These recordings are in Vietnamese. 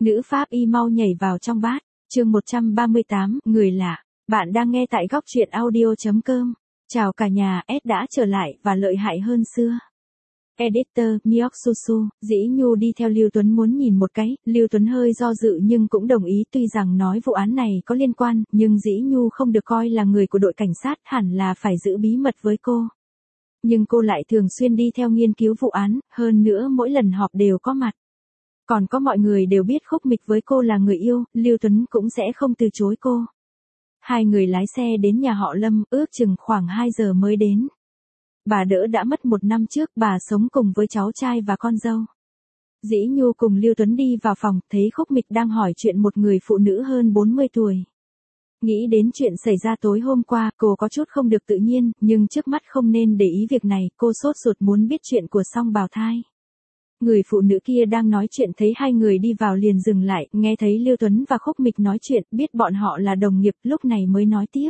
Nữ pháp y mau nhảy vào trong bát. Chương 138, người lạ. Bạn đang nghe tại góc truyện audio.com. Chào cả nhà, S đã trở lại và lợi hại hơn xưa. Editor, Miok Susu, Dĩ Nhu đi theo Lưu Tuấn muốn nhìn một cái, Lưu Tuấn hơi do dự nhưng cũng đồng ý, tuy rằng nói vụ án này có liên quan, nhưng Dĩ Nhu không được coi là người của đội cảnh sát, hẳn là phải giữ bí mật với cô. Nhưng cô lại thường xuyên đi theo nghiên cứu vụ án, hơn nữa mỗi lần họp đều có mặt. Còn có mọi người đều biết Khúc Mịch với cô là người yêu, Lưu Tuấn cũng sẽ không từ chối cô. Hai người lái xe đến nhà họ Lâm, ước chừng khoảng 2 giờ mới đến. Bà Đỡ đã mất 1 năm trước, bà sống cùng với cháu trai và con dâu. Dĩ Nhu cùng Lưu Tuấn đi vào phòng, thấy Khúc Mịch đang hỏi chuyện một người phụ nữ hơn 40 tuổi. Nghĩ đến chuyện xảy ra tối hôm qua, cô có chút không được tự nhiên, nhưng trước mắt không nên để ý việc này, cô sốt ruột muốn biết chuyện của Song bào thai. Người phụ nữ kia đang nói chuyện thấy hai người đi vào liền dừng lại, nghe thấy Lưu Tuấn và Khúc Mịch nói chuyện, biết bọn họ là đồng nghiệp, lúc này mới nói tiếp.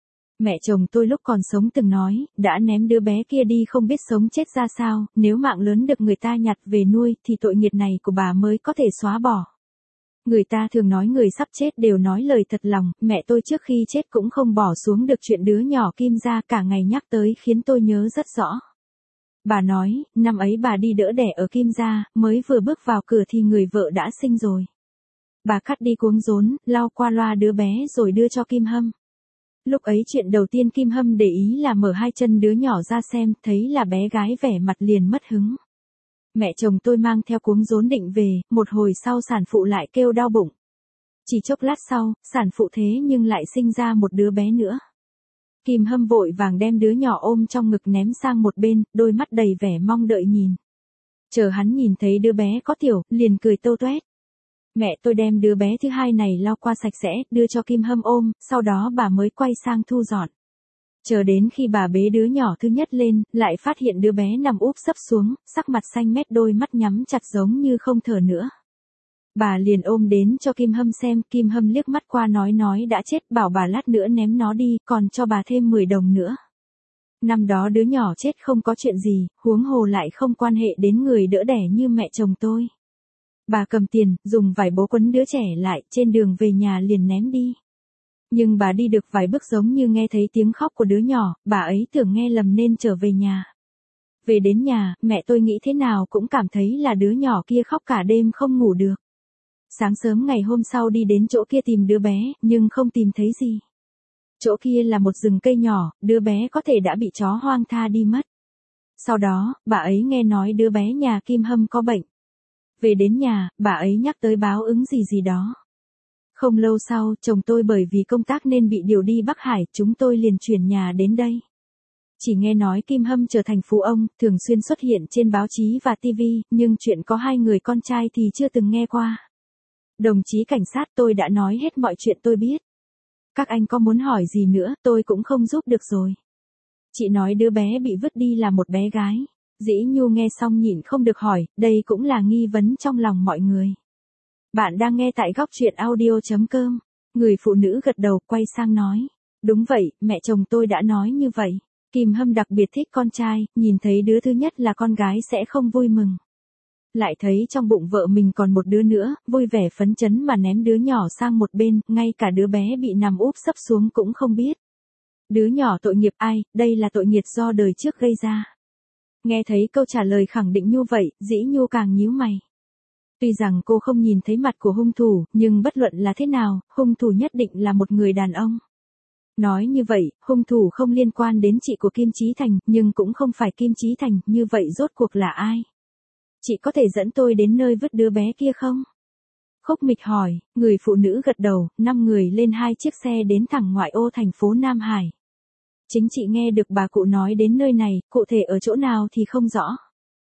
Mẹ chồng tôi lúc còn sống từng nói, đã ném đứa bé kia đi không biết sống chết ra sao, nếu mạng lớn được người ta nhặt về nuôi thì tội nghiệp này của bà mới có thể xóa bỏ. Người ta thường nói người sắp chết đều nói lời thật lòng, mẹ tôi trước khi chết cũng không bỏ xuống được chuyện đứa nhỏ Kim ra, cả ngày nhắc tới khiến tôi nhớ rất rõ. Bà nói, năm ấy bà đi đỡ đẻ ở Kim gia, mới vừa bước vào cửa thì người vợ đã sinh rồi. Bà cắt đi cuống rốn, lau qua loa đứa bé rồi đưa cho Kim Hâm. Lúc ấy chuyện đầu tiên Kim Hâm để ý là mở 2 chân đứa nhỏ ra xem, thấy là bé gái vẻ mặt liền mất hứng. Mẹ chồng tôi mang theo cuống rốn định về, một hồi sau sản phụ lại kêu đau bụng. Chỉ chốc lát sau, sản phụ thế nhưng lại sinh ra một đứa bé nữa. Kim Hâm vội vàng đem đứa nhỏ ôm trong ngực ném sang một bên, đôi mắt đầy vẻ mong đợi nhìn. Chờ hắn nhìn thấy đứa bé có tiểu, liền cười tâu toét. Mẹ tôi đem đứa bé thứ hai này lau qua sạch sẽ, đưa cho Kim Hâm ôm, sau đó bà mới quay sang thu dọn. Chờ đến khi bà bế đứa nhỏ thứ nhất lên, lại phát hiện đứa bé nằm úp sấp xuống, sắc mặt xanh mét, đôi mắt nhắm chặt giống như không thở nữa. Bà liền ôm đến cho Kim Hâm xem, Kim Hâm liếc mắt qua nói đã chết, bảo bà lát nữa ném nó đi, còn cho bà thêm 10 đồng nữa. Năm đó đứa nhỏ chết không có chuyện gì, huống hồ lại không quan hệ đến người đỡ đẻ như mẹ chồng tôi. Bà cầm tiền, dùng vải bố quấn đứa trẻ lại, trên đường về nhà liền ném đi. Nhưng bà đi được vài bước giống như nghe thấy tiếng khóc của đứa nhỏ, bà ấy tưởng nghe lầm nên trở về nhà. Về đến nhà, mẹ tôi nghĩ thế nào cũng cảm thấy là đứa nhỏ kia khóc cả đêm không ngủ được. Sáng sớm ngày hôm sau đi đến chỗ kia tìm đứa bé, nhưng không tìm thấy gì. Chỗ kia là một rừng cây nhỏ, đứa bé có thể đã bị chó hoang tha đi mất. Sau đó, bà ấy nghe nói đứa bé nhà Kim Hâm có bệnh. Về đến nhà, bà ấy nhắc tới báo ứng gì đó. Không lâu sau, chồng tôi bởi vì công tác nên bị điều đi Bắc Hải, chúng tôi liền chuyển nhà đến đây. Chỉ nghe nói Kim Hâm trở thành phú ông, thường xuyên xuất hiện trên báo chí và TV, nhưng chuyện có 2 người con trai thì chưa từng nghe qua. Đồng chí cảnh sát, tôi đã nói hết mọi chuyện tôi biết. Các anh có muốn hỏi gì nữa, tôi cũng không giúp được rồi. Chị nói đứa bé bị vứt đi là một bé gái. Dĩ Nhu nghe xong nhịn không được hỏi, đây cũng là nghi vấn trong lòng mọi người. Bạn đang nghe tại góc truyện audio.com. Người phụ nữ gật đầu, quay sang nói. Đúng vậy, mẹ chồng tôi đã nói như vậy. Kim Hâm đặc biệt thích con trai, nhìn thấy đứa thứ nhất là con gái sẽ không vui mừng. Lại thấy trong bụng vợ mình còn một đứa nữa, vui vẻ phấn chấn mà ném đứa nhỏ sang một bên, ngay cả đứa bé bị nằm úp sấp xuống cũng không biết. Đứa nhỏ tội nghiệp ai, đây là tội nghiệp do đời trước gây ra. Nghe thấy câu trả lời khẳng định như vậy, Dĩ Nhu càng nhíu mày. Tuy rằng cô không nhìn thấy mặt của hung thủ, nhưng bất luận là thế nào, hung thủ nhất định là một người đàn ông. Nói như vậy, hung thủ không liên quan đến chị của Kim Chí Thành, nhưng cũng không phải Kim Chí Thành, như vậy rốt cuộc là ai? Chị có thể dẫn tôi đến nơi vứt đứa bé kia không? Khúc Mịch hỏi, người phụ nữ gật đầu, 5 người lên 2 chiếc xe đến thẳng ngoại ô thành phố Nam Hải. Chính chị nghe được bà cụ nói đến nơi này, cụ thể ở chỗ nào thì không rõ.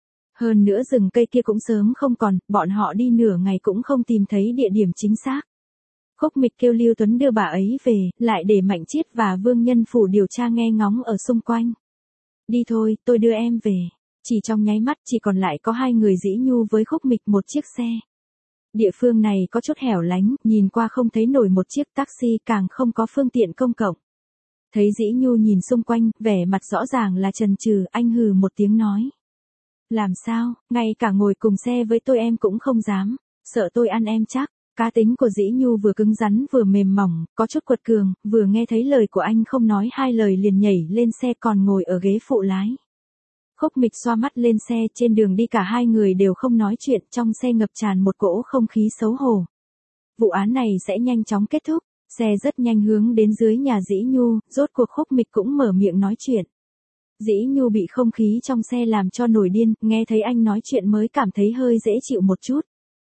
Hơn nữa rừng cây kia cũng sớm không còn, bọn họ đi nửa ngày cũng không tìm thấy địa điểm chính xác. Khúc Mịch kêu Lưu Tuấn đưa bà ấy về, lại để Mạnh Chiết và Vương Nhân Phủ điều tra nghe ngóng ở xung quanh. Đi thôi, tôi đưa em về. Chỉ trong nháy mắt chỉ còn lại có 2 người Dĩ Nhu với Khúc Mịch một chiếc xe. Địa phương này có chút hẻo lánh, nhìn qua không thấy nổi một chiếc taxi, càng không có phương tiện công cộng. Thấy Dĩ Nhu nhìn xung quanh, vẻ mặt rõ ràng là chần chừ, anh hừ một tiếng nói. Làm sao, ngay cả ngồi cùng xe với tôi em cũng không dám, sợ tôi ăn em chắc. Cá tính của Dĩ Nhu vừa cứng rắn vừa mềm mỏng, có chút quật cường, vừa nghe thấy lời của anh không nói hai lời liền nhảy lên xe còn ngồi ở ghế phụ lái. Khúc Mịch xoa mắt lên xe, trên đường đi cả hai người đều không nói chuyện, trong xe ngập tràn một cỗ không khí xấu hổ. Vụ án này sẽ nhanh chóng kết thúc, xe rất nhanh hướng đến dưới nhà Dĩ Nhu, rốt cuộc Khúc Mịch cũng mở miệng nói chuyện. Dĩ Nhu bị không khí trong xe làm cho nổi điên, nghe thấy anh nói chuyện mới cảm thấy hơi dễ chịu một chút.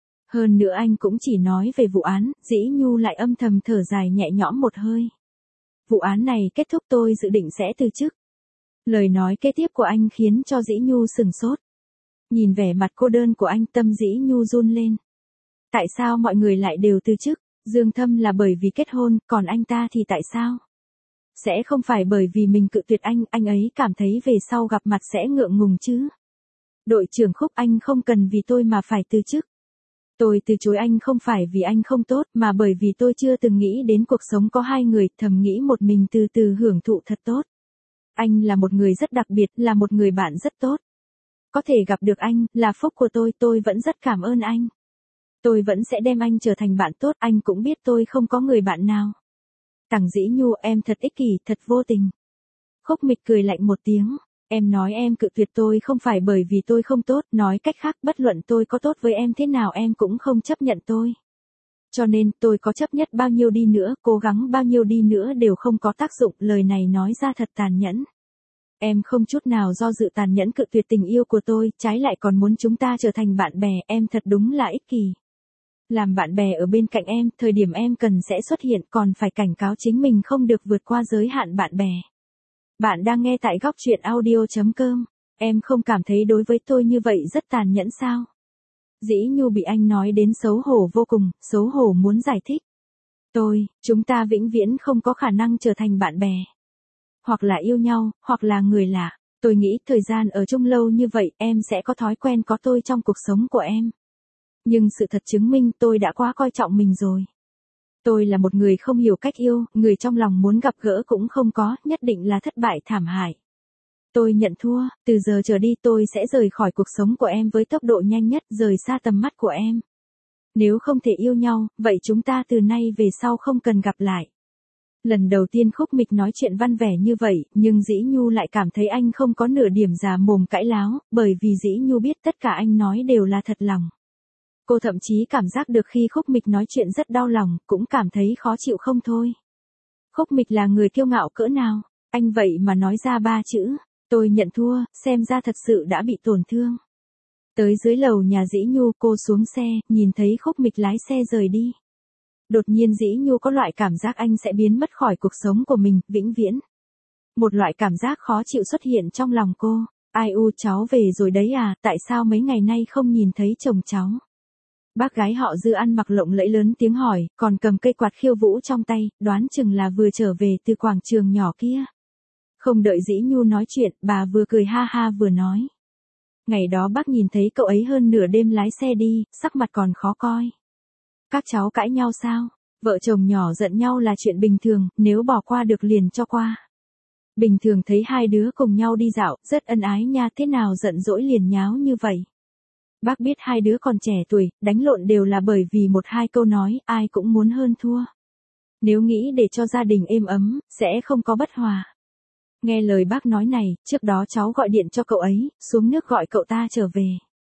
Hơn nữa anh cũng chỉ nói về vụ án, Dĩ Nhu lại âm thầm thở dài nhẹ nhõm một hơi. Vụ án này kết thúc tôi dự định sẽ từ chức. Lời nói kế tiếp của anh khiến cho Dĩ Nhu sừng sốt. Nhìn vẻ mặt cô đơn của anh, tâm Dĩ Nhu run lên. Tại sao mọi người lại đều từ chức? Dương Thâm là bởi vì kết hôn, còn anh ta thì tại sao? Sẽ không phải bởi vì mình cự tuyệt anh ấy cảm thấy về sau gặp mặt sẽ ngượng ngùng chứ? Đội trưởng Khúc, anh không cần vì tôi mà phải từ chức. Tôi từ chối anh không phải vì anh không tốt mà bởi vì tôi chưa từng nghĩ đến cuộc sống có hai người, thầm nghĩ một mình từ từ hưởng thụ thật tốt. Anh là một người rất đặc biệt, là một người bạn rất tốt. Có thể gặp được anh, là phúc của tôi vẫn rất cảm ơn anh. Tôi vẫn sẽ đem anh trở thành bạn tốt, anh cũng biết tôi không có người bạn nào. Tằng Dĩ Nhu, em thật ích kỷ, thật vô tình. Khúc Mịch cười lạnh một tiếng, em nói em cự tuyệt tôi không phải bởi vì tôi không tốt, nói cách khác bất luận tôi có tốt với em thế nào em cũng không chấp nhận tôi. Cho nên tôi có chấp nhất bao nhiêu đi nữa, cố gắng bao nhiêu đi nữa đều không có tác dụng, lời này nói ra thật tàn nhẫn. Em không chút nào do dự tàn nhẫn cự tuyệt tình yêu của tôi, trái lại còn muốn chúng ta trở thành bạn bè, em thật đúng là ích kỷ. Làm bạn bè ở bên cạnh em, thời điểm em cần sẽ xuất hiện, còn phải cảnh cáo chính mình không được vượt qua giới hạn bạn bè. Bạn đang nghe tại góc truyện audio.com, em không cảm thấy đối với tôi như vậy rất tàn nhẫn sao? Dĩ Nhu bị anh nói đến xấu hổ vô cùng, xấu hổ muốn giải thích. Chúng ta vĩnh viễn không có khả năng trở thành bạn bè. Hoặc là yêu nhau, hoặc là người lạ. Tôi nghĩ thời gian ở chung lâu như vậy em sẽ có thói quen có tôi trong cuộc sống của em. Nhưng sự thật chứng minh tôi đã quá coi trọng mình rồi. Tôi là một người không hiểu cách yêu, người trong lòng muốn gặp gỡ cũng không có, nhất định là thất bại thảm hại. Tôi nhận thua, từ giờ trở đi tôi sẽ rời khỏi cuộc sống của em với tốc độ nhanh nhất, rời xa tầm mắt của em. Nếu không thể yêu nhau, vậy chúng ta từ nay về sau không cần gặp lại. Lần đầu tiên Khúc Mịch nói chuyện văn vẻ như vậy, nhưng Dĩ Nhu lại cảm thấy anh không có nửa điểm già mồm cãi láo, bởi vì Dĩ Nhu biết tất cả anh nói đều là thật lòng. Cô thậm chí cảm giác được khi Khúc Mịch nói chuyện rất đau lòng, cũng cảm thấy khó chịu không thôi. Khúc Mịch là người kiêu ngạo cỡ nào, anh vậy mà nói ra 3 chữ, tôi nhận thua, xem ra thật sự đã bị tổn thương. Tới dưới lầu nhà Dĩ Nhu, cô xuống xe, nhìn thấy Khúc Mịch lái xe rời đi. Đột nhiên Dĩ Nhu có loại cảm giác anh sẽ biến mất khỏi cuộc sống của mình, vĩnh viễn. Một loại cảm giác khó chịu xuất hiện trong lòng cô. Ai u, cháu về rồi đấy à, tại sao mấy ngày nay không nhìn thấy chồng cháu? Bác gái họ Dư ăn mặc lộng lẫy lớn tiếng hỏi, còn cầm cây quạt khiêu vũ trong tay, đoán chừng là vừa trở về từ quảng trường nhỏ kia. Không đợi Dĩ Nhu nói chuyện, bà vừa cười ha ha vừa nói. Ngày đó bác nhìn thấy cậu ấy hơn nửa đêm lái xe đi, sắc mặt còn khó coi. Các cháu cãi nhau sao? Vợ chồng nhỏ giận nhau là chuyện bình thường, nếu bỏ qua được liền cho qua. Bình thường thấy hai đứa cùng nhau đi dạo, rất ân ái nha, thế nào giận dỗi liền nháo như vậy? Bác biết hai đứa còn trẻ tuổi, đánh lộn đều là bởi vì một hai câu nói, ai cũng muốn hơn thua. Nếu nghĩ để cho gia đình êm ấm, sẽ không có bất hòa. Nghe lời bác nói này, trước đó cháu gọi điện cho cậu ấy, xuống nước gọi cậu ta trở về.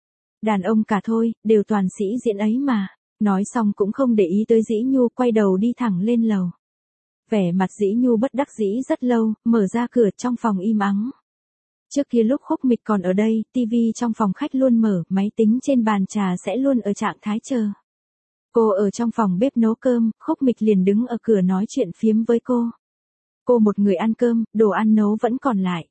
Đàn ông cả thôi, đều toàn sĩ diện ấy mà. Nói xong cũng không để ý tới Dĩ Nhu, quay đầu đi thẳng lên lầu. Vẻ mặt Dĩ Nhu bất đắc dĩ rất lâu, mở ra cửa, trong phòng im ắng. Trước kia lúc Khúc Mịch còn ở đây, tivi trong phòng khách luôn mở, máy tính trên bàn trà sẽ luôn ở trạng thái chờ. Cô ở trong phòng bếp nấu cơm, Khúc Mịch liền đứng ở cửa nói chuyện phiếm với cô. Cô một người ăn cơm, đồ ăn nấu vẫn còn lại.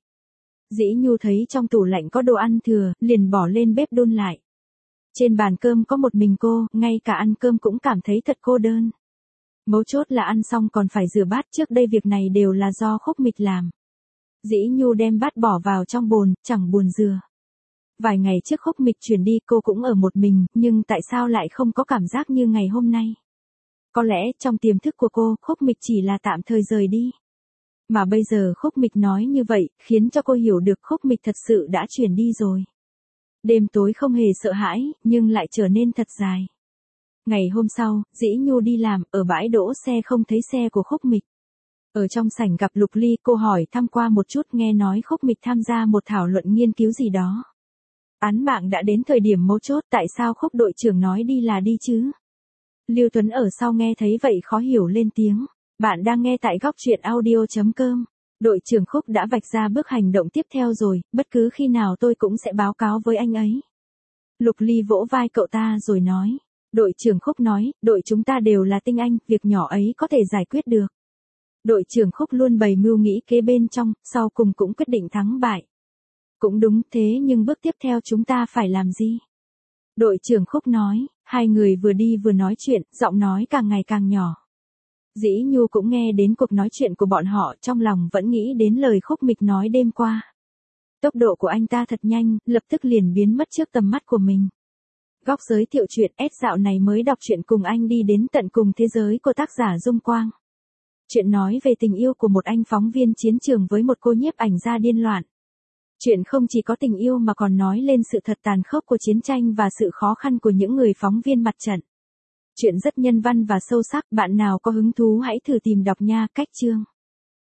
Dĩ Nhu thấy trong tủ lạnh có đồ ăn thừa, liền bỏ lên bếp đun lại. Trên bàn cơm có một mình cô, ngay cả ăn cơm cũng cảm thấy thật cô đơn. Mấu chốt là ăn xong còn phải rửa bát, trước đây việc này đều là do Khúc Mịch làm. Dĩ Nhu đem bát bỏ vào trong bồn, chẳng buồn rửa. Vài ngày trước Khúc Mịch chuyển đi cô cũng ở một mình, nhưng tại sao lại không có cảm giác như ngày hôm nay? Có lẽ trong tiềm thức của cô, Khúc Mịch chỉ là tạm thời rời đi. Mà bây giờ Khúc Mịch nói như vậy, khiến cho cô hiểu được Khúc Mịch thật sự đã chuyển đi rồi. Đêm tối không hề sợ hãi, nhưng lại trở nên thật dài. Ngày hôm sau, Dĩ Nhu đi làm, ở bãi đỗ xe không thấy xe của Khúc Mịch. Ở trong sảnh gặp Lục Ly, cô hỏi thăm qua một chút, nghe nói Khúc Mịch tham gia một thảo luận nghiên cứu gì đó. Án mạng đã đến thời điểm mấu chốt, tại sao Khúc đội trưởng nói đi là đi chứ? Lưu Tuấn ở sau nghe thấy vậy khó hiểu lên tiếng. Bạn đang nghe tại góc truyện audio.com. Đội trưởng Khúc đã vạch ra bước hành động tiếp theo rồi, bất cứ khi nào tôi cũng sẽ báo cáo với anh ấy. Lục Ly vỗ vai cậu ta rồi nói. Đội trưởng Khúc nói, đội chúng ta đều là tinh anh, việc nhỏ ấy có thể giải quyết được. Đội trưởng Khúc luôn bày mưu nghĩ kế bên trong, sau cùng cũng quyết định thắng bại. Cũng đúng thế, nhưng bước tiếp theo chúng ta phải làm gì? Đội trưởng Khúc nói, hai người vừa đi vừa nói chuyện, giọng nói càng ngày càng nhỏ. Dĩ Nhu cũng nghe đến cuộc nói chuyện của bọn họ, trong lòng vẫn nghĩ đến lời Khúc Mịch nói đêm qua. Tốc độ của anh ta thật nhanh, lập tức liền biến mất trước tầm mắt của mình. Góc giới thiệu truyện S dạo này mới đọc truyện cùng anh đi đến tận cùng thế giới của tác giả Dung Quang. Chuyện nói về tình yêu của một anh phóng viên chiến trường với một cô nhiếp ảnh gia điên loạn. Chuyện không chỉ có tình yêu mà còn nói lên sự thật tàn khốc của chiến tranh và sự khó khăn của những người phóng viên mặt trận. Chuyện rất nhân văn và sâu sắc, bạn nào có hứng thú hãy thử tìm đọc nha. Cách chương